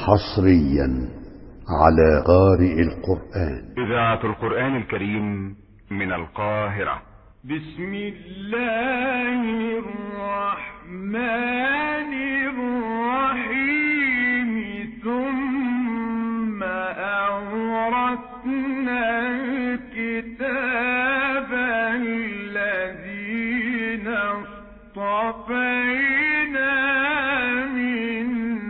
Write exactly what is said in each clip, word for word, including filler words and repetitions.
حصريا على قارئ القرآن. إذاعة القرآن الكريم من القاهرة. بسم الله الرحمن الرحيم. ثم أورثنا الكتاب الذين اصطفينا من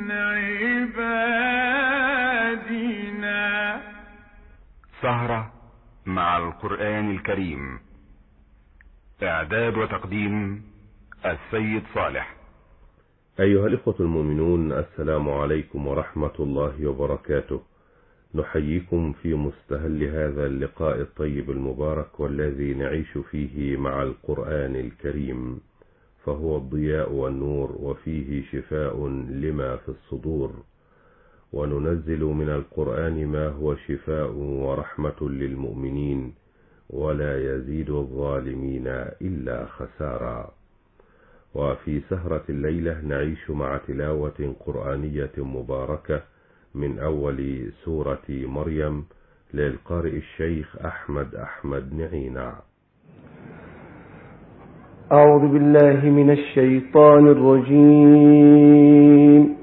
عبادنا. سهرة مع القرآن الكريم. إعداد وتقديم السيد صالح. أيها الإخوة المؤمنون، السلام عليكم ورحمة الله وبركاته. نحييكم في مستهل هذا اللقاء الطيب المبارك، والذي نعيش فيه مع القرآن الكريم، فهو الضياء والنور، وفيه شفاء لما في الصدور. وننزل من القرآن ما هو شفاء ورحمة للمؤمنين، ولا يزيد الظالمين إلا خسارا. وفي سهرة الليلة نعيش مع تلاوة قرآنية مباركة من أول سورة مريم للقارئ الشيخ أحمد أحمد نعينع. أعوذ بالله من الشيطان الرجيم.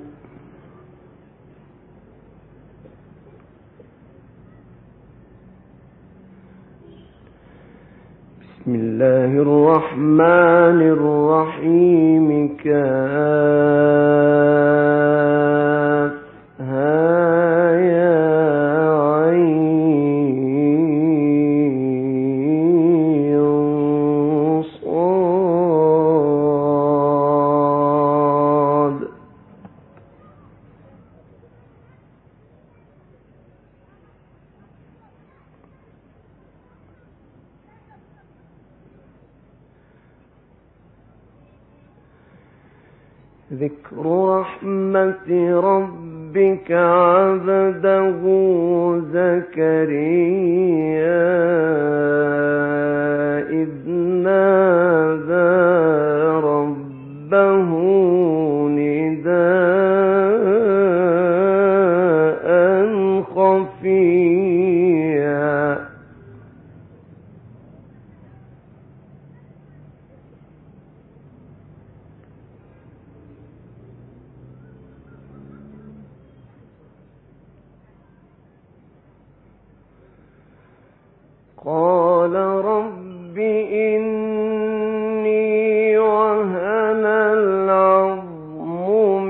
بسم الله الرحمن الرحيم. كافها يا عين صاد. ذكر رحمة ربك عبده زكريا إذ نادى ربه نداء خفيا. قال رب إني وهن العظم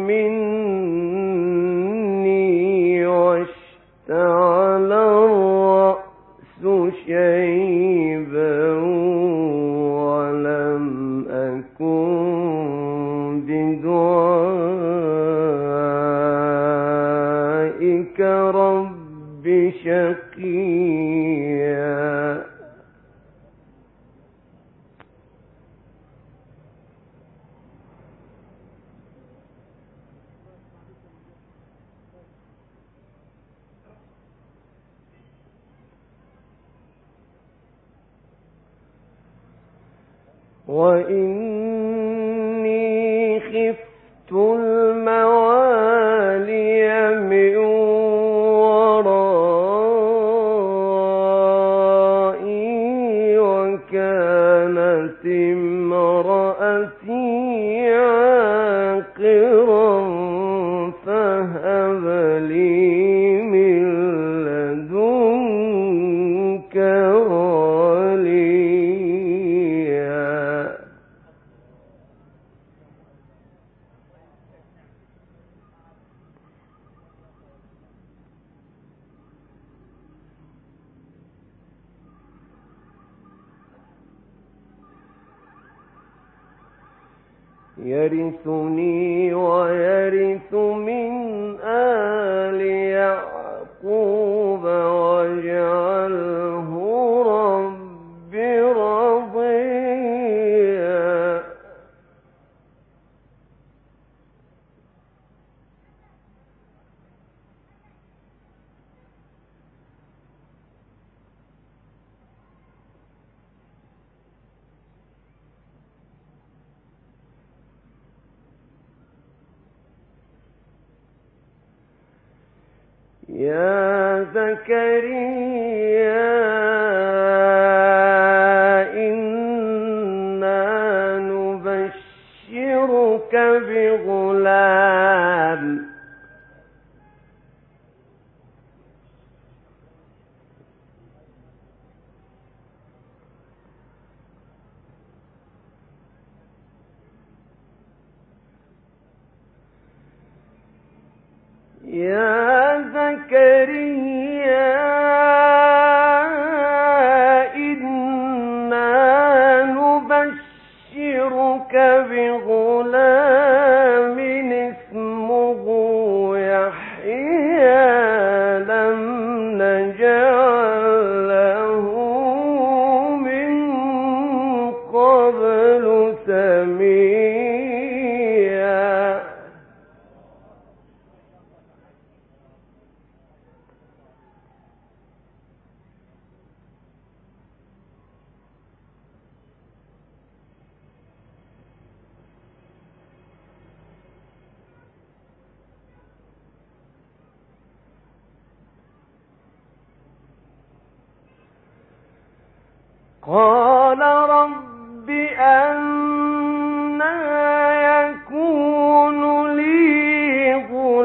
مني واشتعل الرأس شيبا ولم أكن بدعائك رب شقيا. وإني خفت الموالي من ورائي وكانت امرأتي عاقرا فهب لي من لدنك وليا. يرثني ويرث من آل يعقوب واجعله رب رضيا. يا زكريا إنا نبشرك بغلام يا زكريا إنا نبشرك بغلام اسمه يحيى لم نجعل له من قبل سميا قال رب أنى يكون لي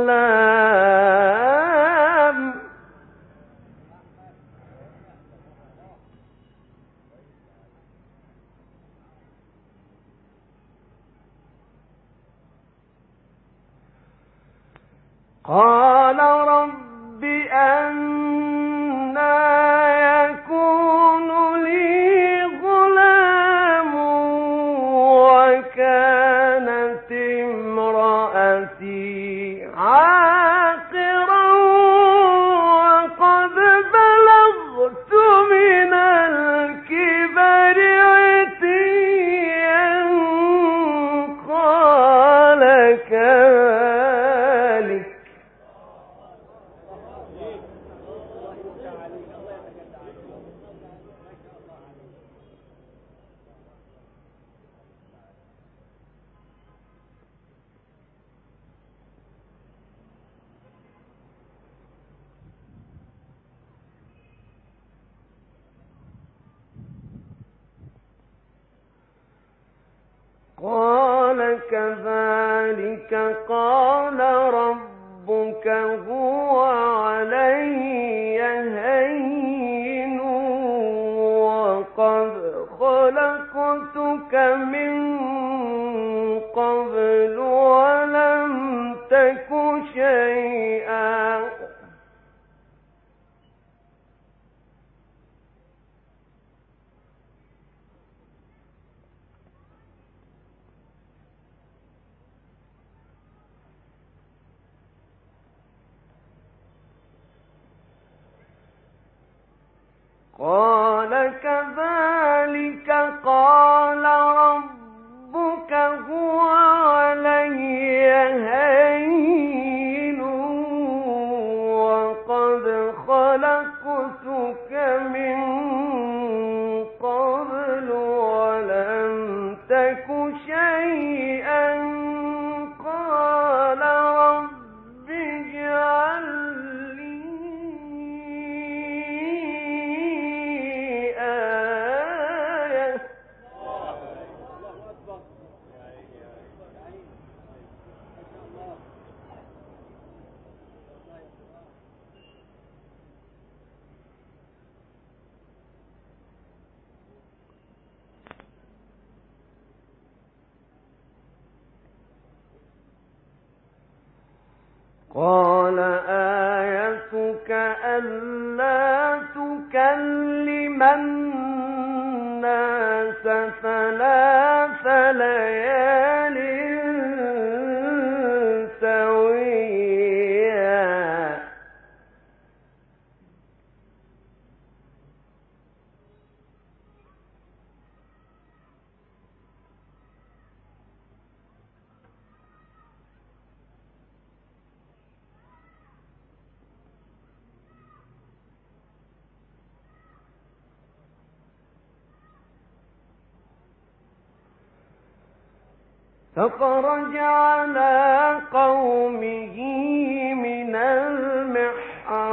غلام قال رب أنى يكون لي غلام وكانت امرأتي عاقرا وقد بلغت من الكبر عتيا قال كذلك قال كذلك قال ربك هو علي هين وقد خلقتك من قبل ولم تك شيئا قال كذلك قال ربك هو علي هين وقد خلقتك من قبل ولم تك شيئا قال رب اجعل قال آيتك ألا تكلم الناس ثلاث ليال سويا فخرج على قومه من المحراب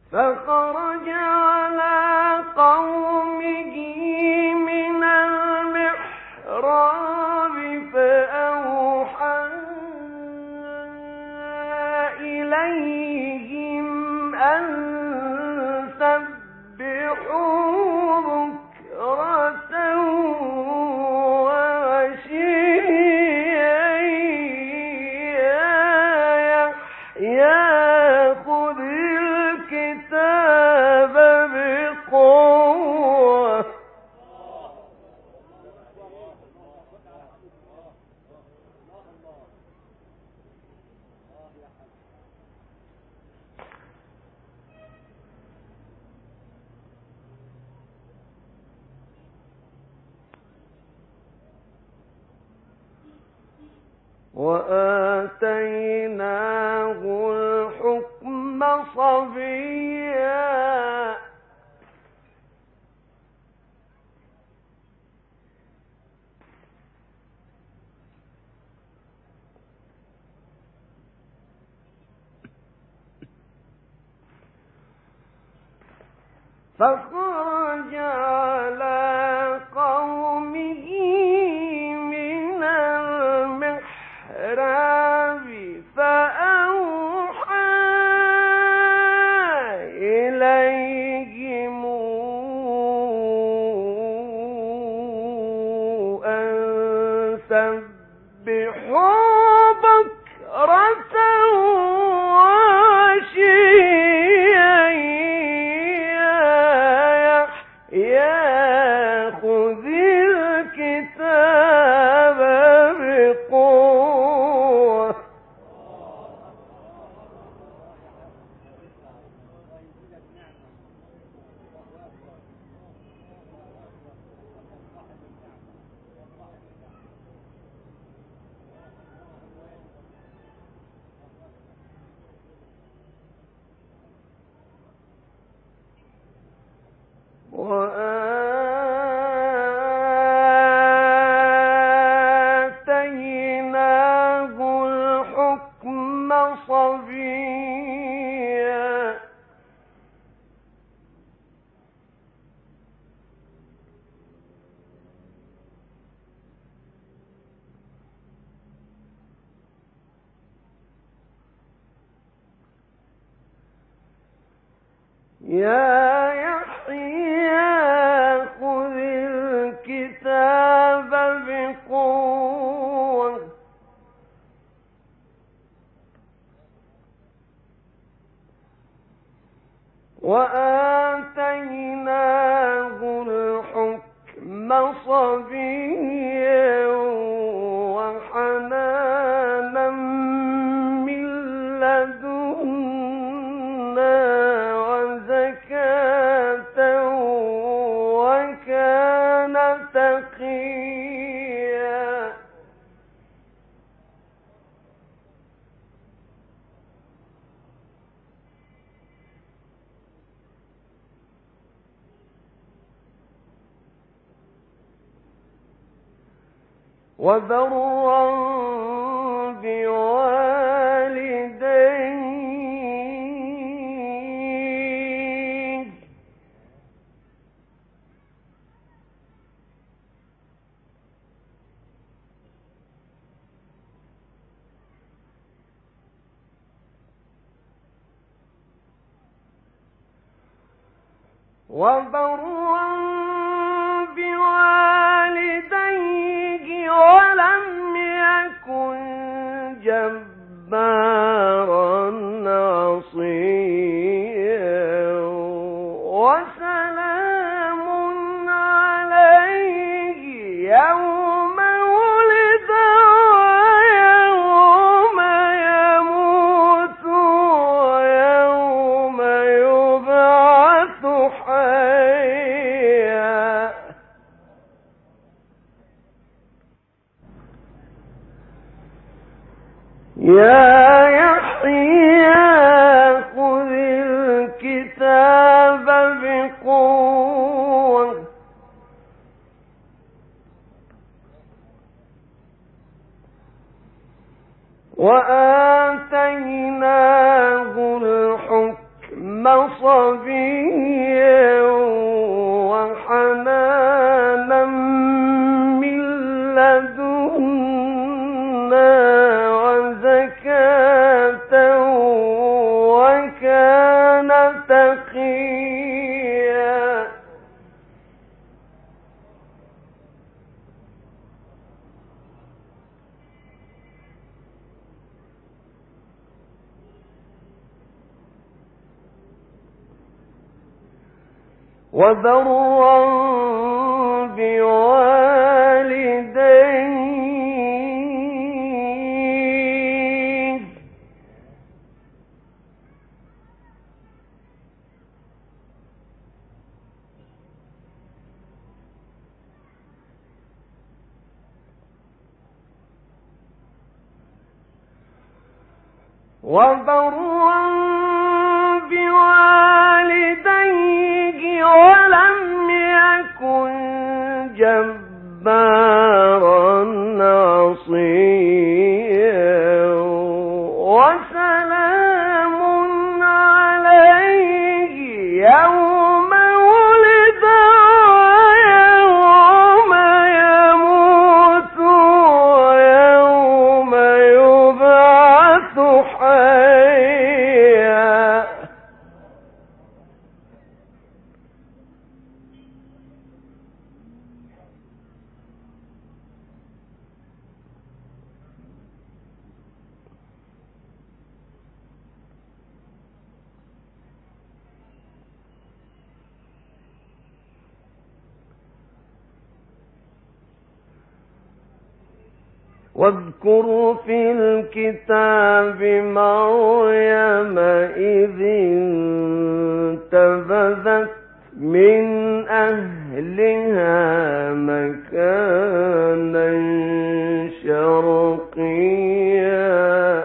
فخرج على قومه من المحراب فأوحى إليهم أن سبحوا بكرة وعشيا يا خذ الكتاب بقوة. وآتيناه الحكم صبيا فخرج على قومه من المحراب فأوحى إليهم أن سبحوا بكرة وعشيا يأخذ الكتاب بقوة. وآتيناه الحكم صبيا يا يحيى خذ الكتاب بقوة وآتيناه الحكم صبيا وحنانا من لدنا وزكاة وكان تقيا. وبرا بوالديه وبرا بوالديه ولم يكن جبارا عصيا وسلام عليه يوم ولد ويوم يموت ويوم يبعث حيا. يا يحيى خذ الكتاب بقوة وآتيناه الحكم صبيا صبيا وحنانا من لدنا وزكاة وكان تقيا. وبرا بوالديه وبرا بوالديه ولم يكن جبارا عصيا وسلام عليه يوم ولد ويوم يموت ويوم يبعث حيا. واذكر في الكتاب مريم إذ انتبذت من أهلها مكانا شرقيا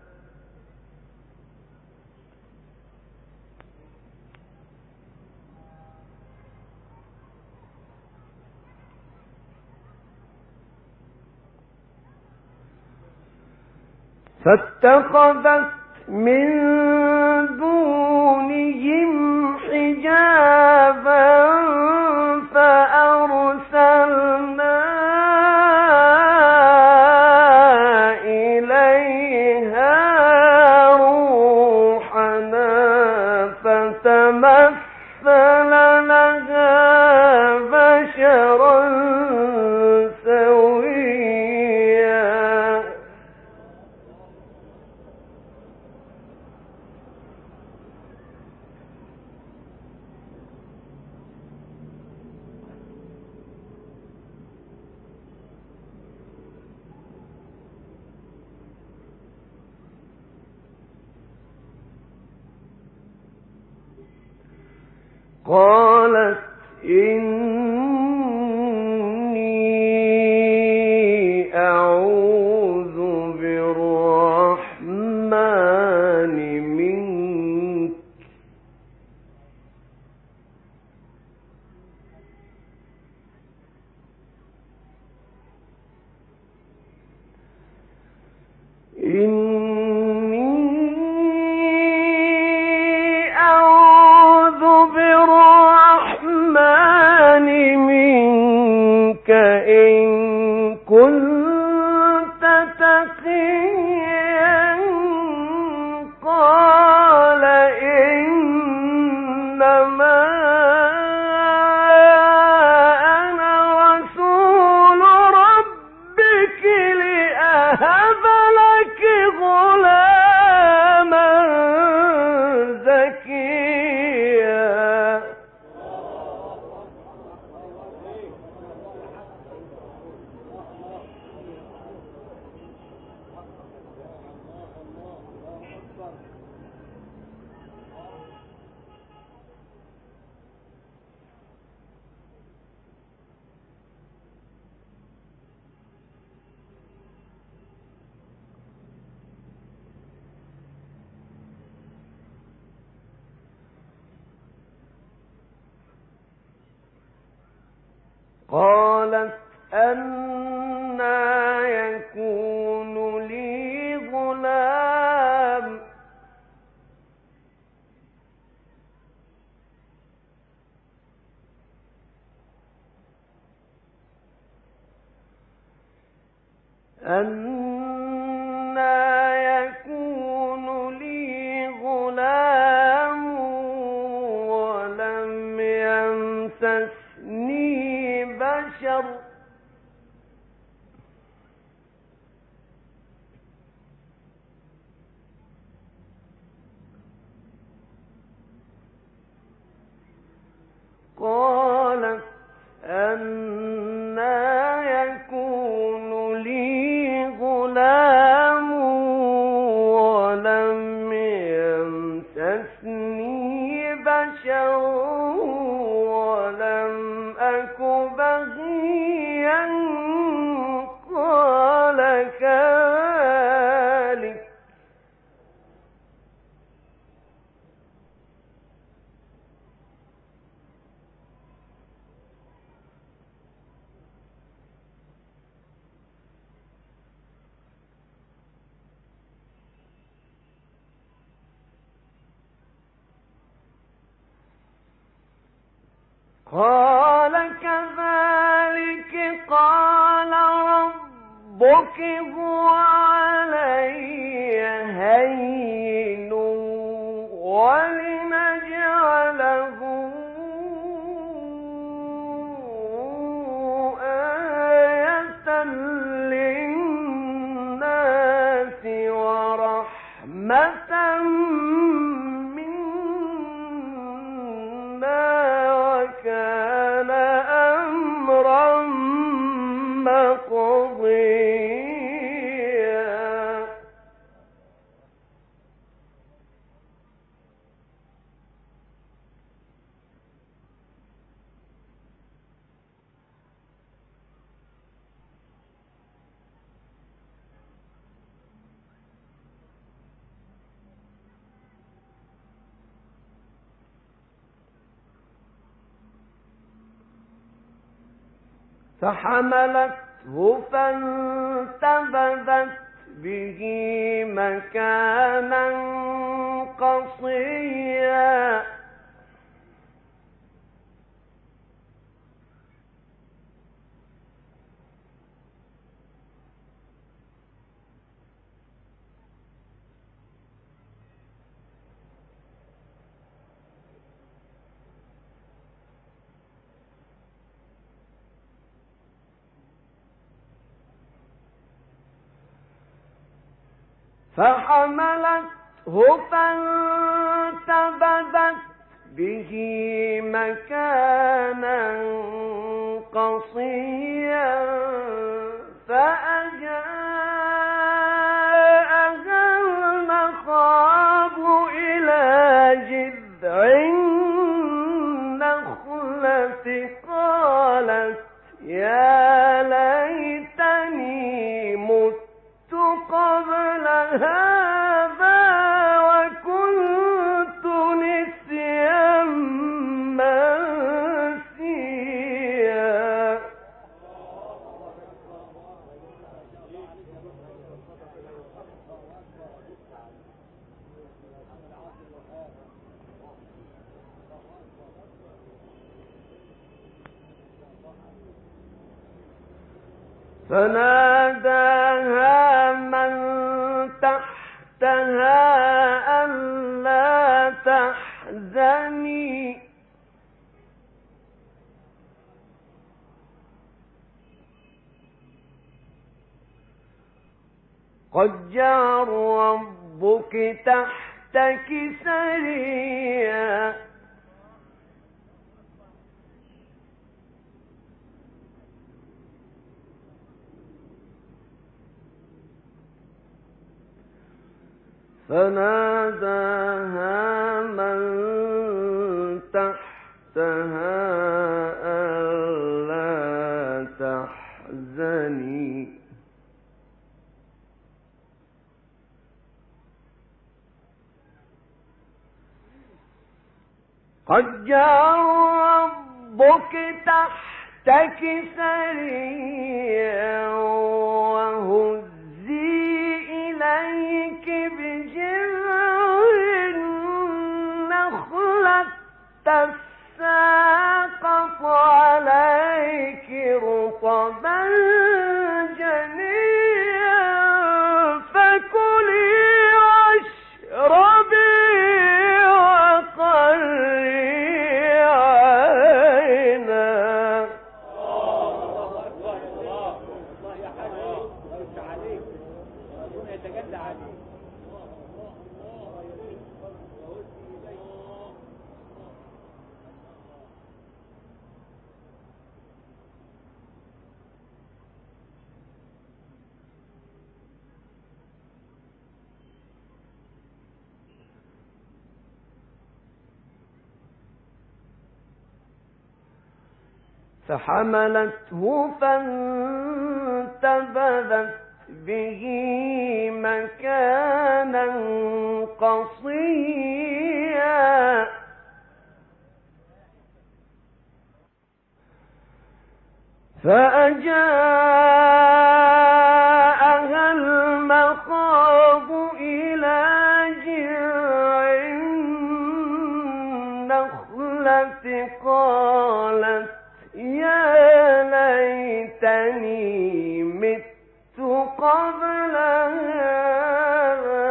فاتخذت من دونهم حجابا فأرسلنا إليها روحنا فتمثل لها بشرا سويا. قالت إني أعوذ بالرحمن منك إن كنت تقيا. قال إنما أنا رسول ربك لأهب لك غلاما زكيا. قالت أنى يكون لي غلام أَنَّىٰ يَكُونُ لِي غُلَامٌ وَلَمْ يَمْسَسْنِي بَشَرٌ قالت أَنَّىٰ يَكُونُ لِي غُلَامٌ وَلَمْ يَمْسَسْنِي بَشَرٌ وَلَمْ أَكُ بَغِيًّا قَالَ كَذَٰلِكَ قال كذلك قال ربك هو علي هين ولنجعله آية للناس ورحمة كان أمرا مقضيا فحملته فانتبذت به مكانا قصيا فحملته فانتبذت به مكانا قصيا فأجاءها المخاض إلى جذع النخلة قالت يا ليتني مت قبل هذا وكنت نسيا منسيا فناداها من تحتها ألا تحزني قد جعل ربك تحتك سريا فناداها من تحتها ألا تحزني قد جعل ربك تحتك سريا وهزي إليك بجذع النخلة تساقط عليك رطبا جنيا فحملته فانتبذت به مكانا قصيا فأجاءها المخاض إلى جذع النخلة قالت يا ليتني مت قبل هذا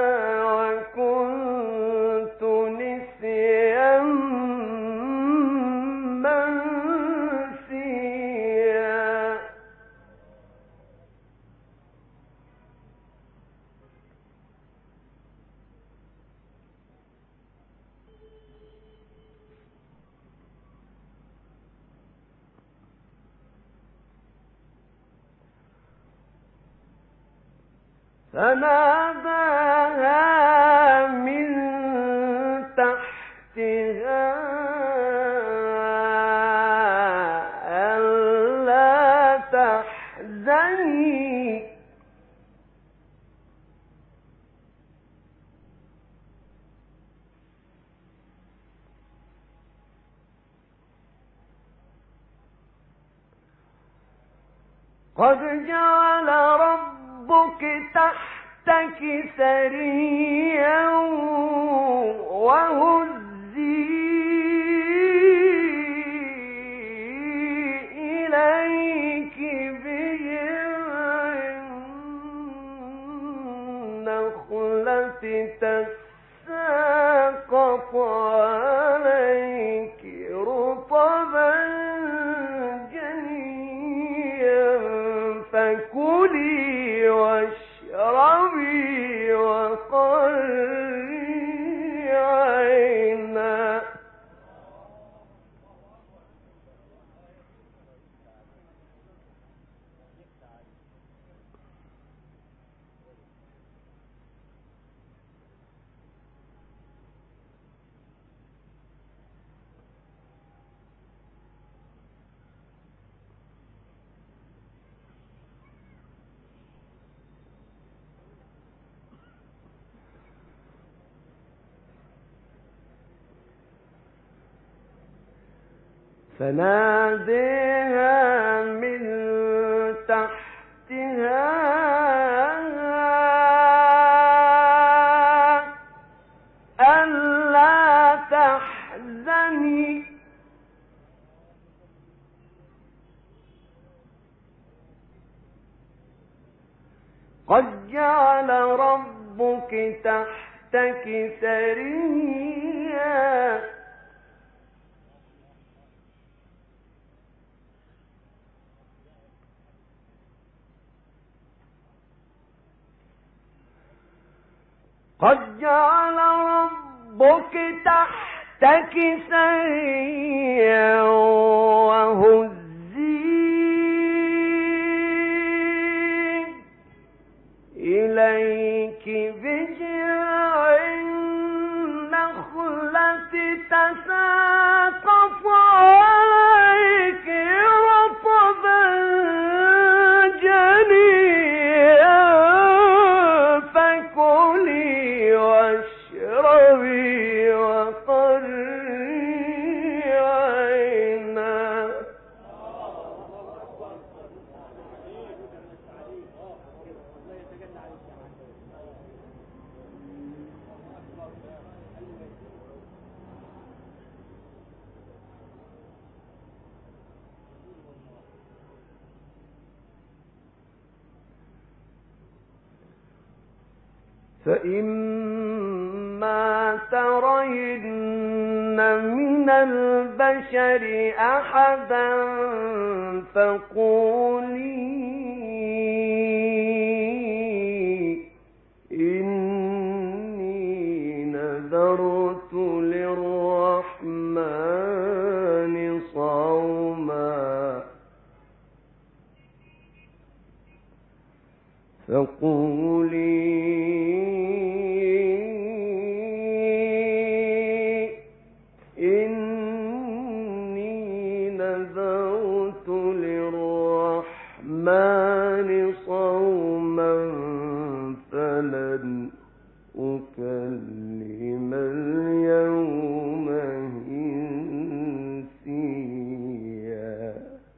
وكنت نسيا منسيا فناداها من تحتها ألا تحزني قد جعل ربك تحتك سريا وهزي إليك بجذع النخلة تساقط عليك رطبا جنيا فكلي واشربي وقري عينا فناديها من تحتها ألا تحزني قد جعل ربك تحتك سريا قد جعل ربك تحتك سريا وهزي إليك بجذع النخلة تساقط عليك رطبا جنيا فكلي واشربي وقري عينا فإما ترين من البشر أحدا فقولي إني نذرت للرحمن صوما فقولي إني نذرت أكلم اليوم إنسيا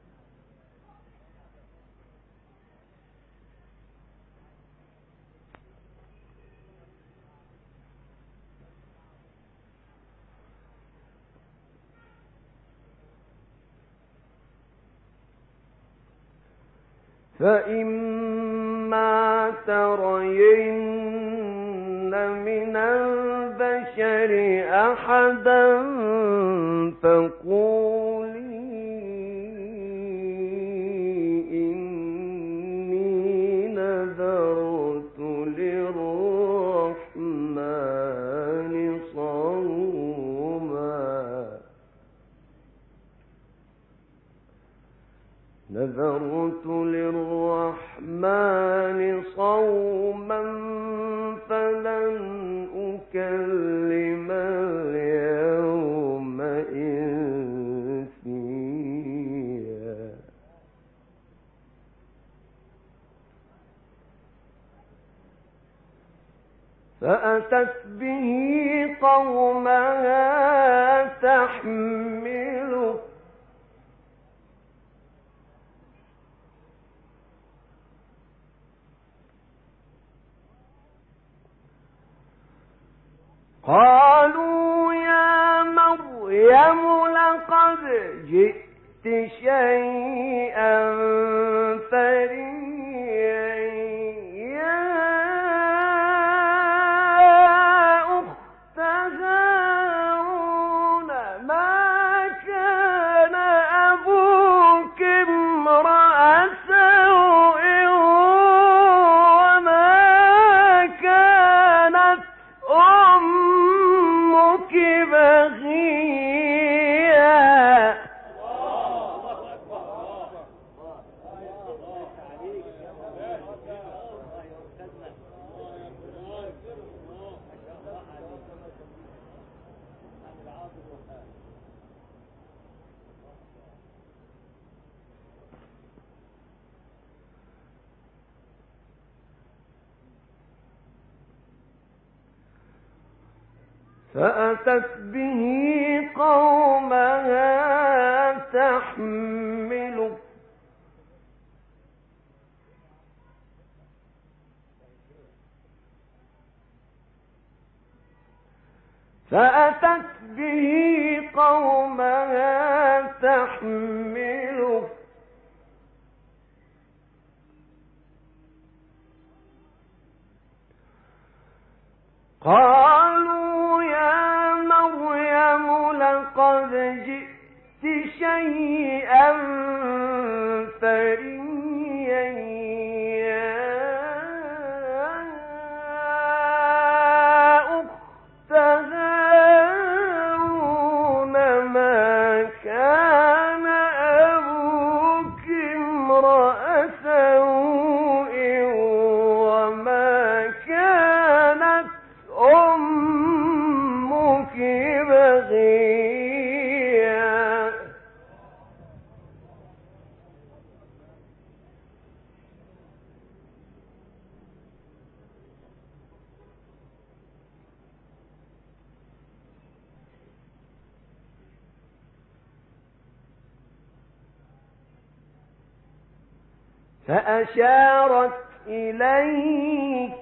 فإما ترين من البشر أحدا فقولي إني نذرت للرحمن صوما نذرت للرحمن صوما فلن أكلم اليوم إنسيا فأتت به قومها تحمله قالوا يا مريم لقد جئت شيئا فريا يا أخت هارون ما كان أبوك امرأ سوء وما كانت أمك بغيا فأتت به قومها تحمله فأتت به قومها تحمله قالوا يا مريم لقد جئت شيئا فريا يا أخت هارون ما كان أبوك امرأ سوء وما كانت أمك بغيا فأشارت إليه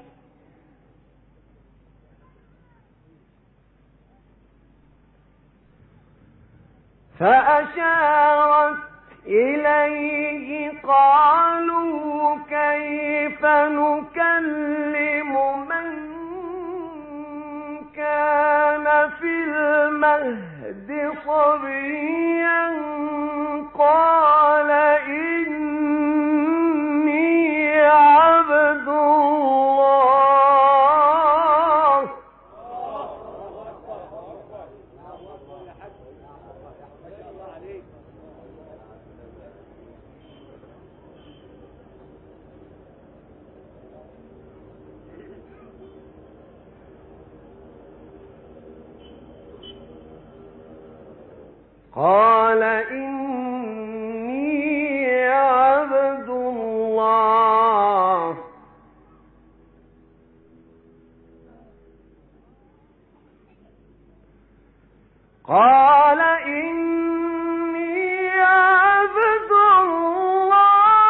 فأشارت إليه قالوا كيف نكلم من كان في المهد صبيا قال إني عبد الله قال إني عبد الله قال إني عبد الله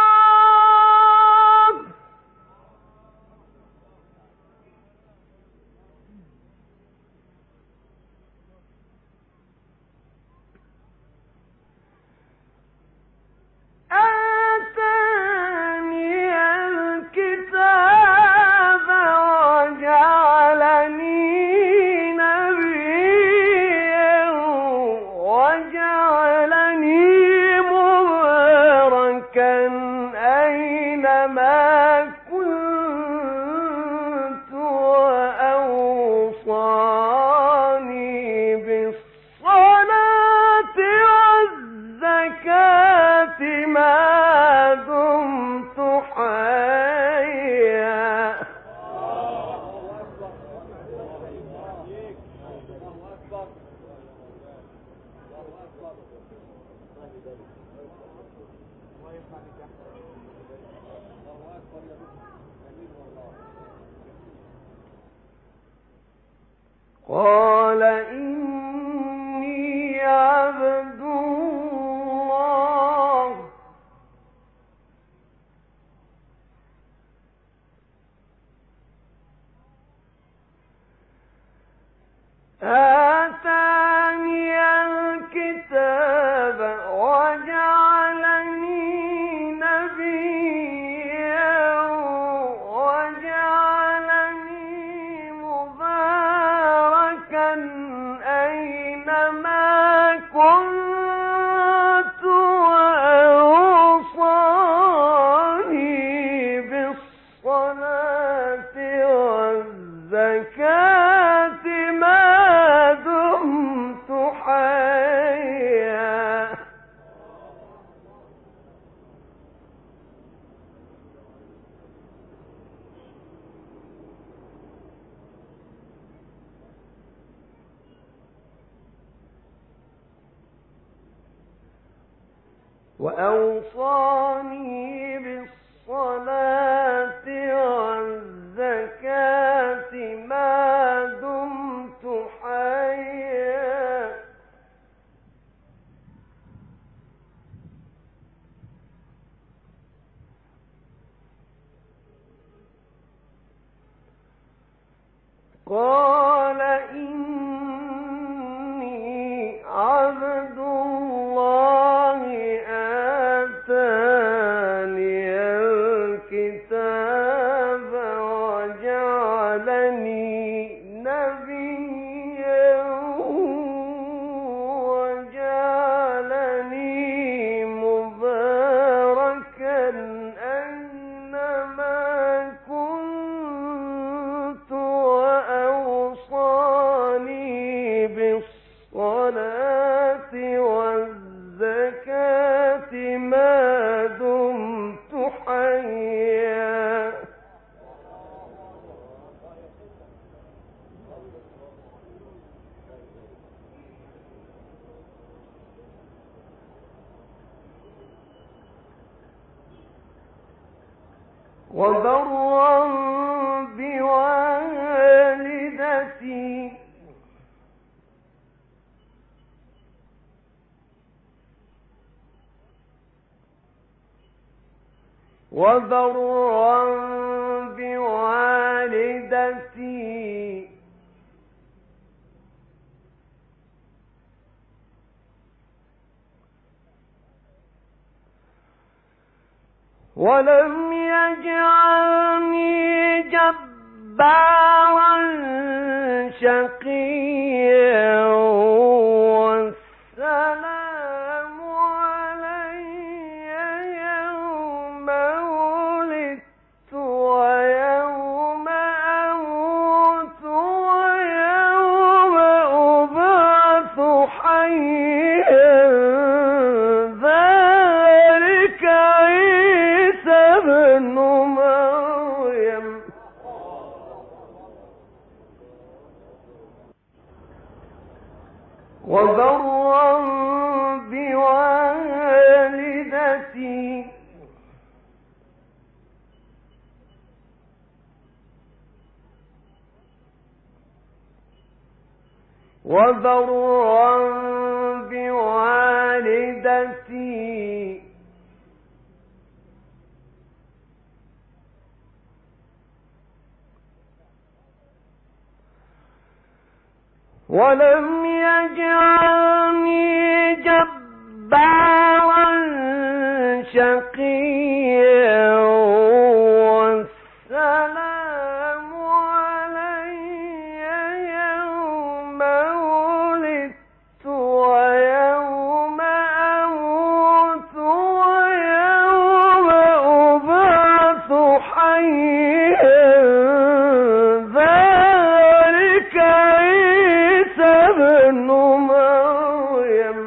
آتاني الكتاب وجعلني نبيا وجعلني مباركا أينما كنت وأوصاني بالصلاة والزكاة ما دمت حيا. قال إني عبد الله آتاني الكتاب وجعلني نبيا وجعلني مباركا أينما كنت وأوصاني بالصلاة والزكاة ما دمت حيا. وأوصاني بالصلاة والزكاة ما دمت حيا. قال إني عبد الله آتاني الكتاب وجعلني نبيا وجعلني مباركا أينما كنت وأوصاني بالصلاة والزكاة ما دمت حيا. وبرا بوالدتي وبرا بوالدتي ولم يجعلني جبارا شقيا. والسلام علي يوم ولدت ويوم أموت ويوم أبعث حيا. ذلك عيسى ابن مريم. وبرا بوالدتي وبرا بوالدتي ولم يجعلني جبارا شقيا والسلام علي يوم ولدت ويوم أموت ويوم أبعث حيا ذلك عيسى ابن مريم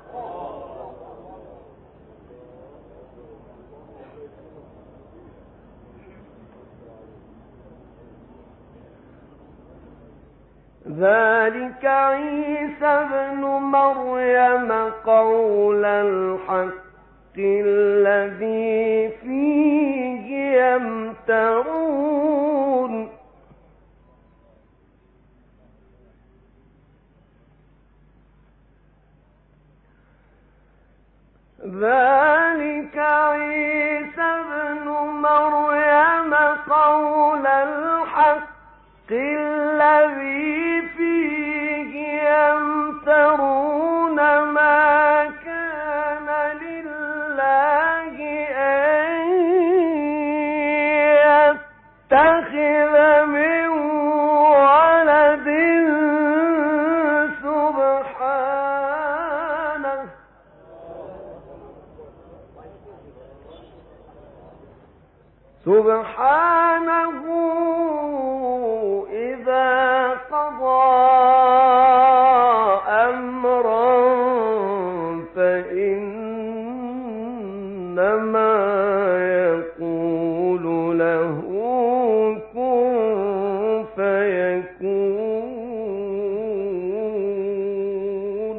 ذلك عيسى ابن مريم قول الحق الذي فيه يمترون ذلك عيسى ابن مريم قول الحق الذي فيه يمترون ما كان لله أن يتخذ من ولد سبحانه سبحانه إذا قضى أمرا فإنما يقول له كن فيكون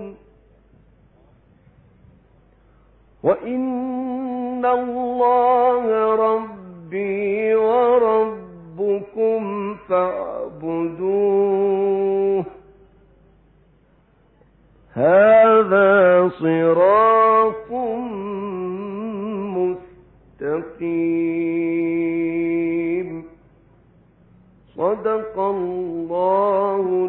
وإن الله ربي وربكم فاعبدوه هذا صراط مستقيم صدق الله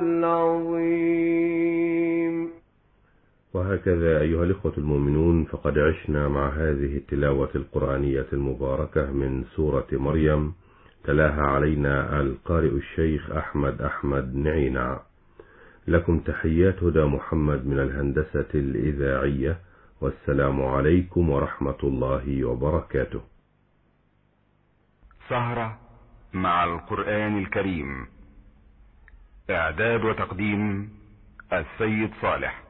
العظيم. وهكذا أيها الإخوة المؤمنون فقد عشنا مع هذه التلاوة القرآنية المباركة من سورة مريم تلاها علينا القارئ الشيخ أحمد أحمد نعينع. لكم تحيات هدى محمد من الهندسة الإذاعية، والسلام عليكم ورحمة الله وبركاته. سهرة مع القرآن الكريم، إعداد وتقديم السيد صالح.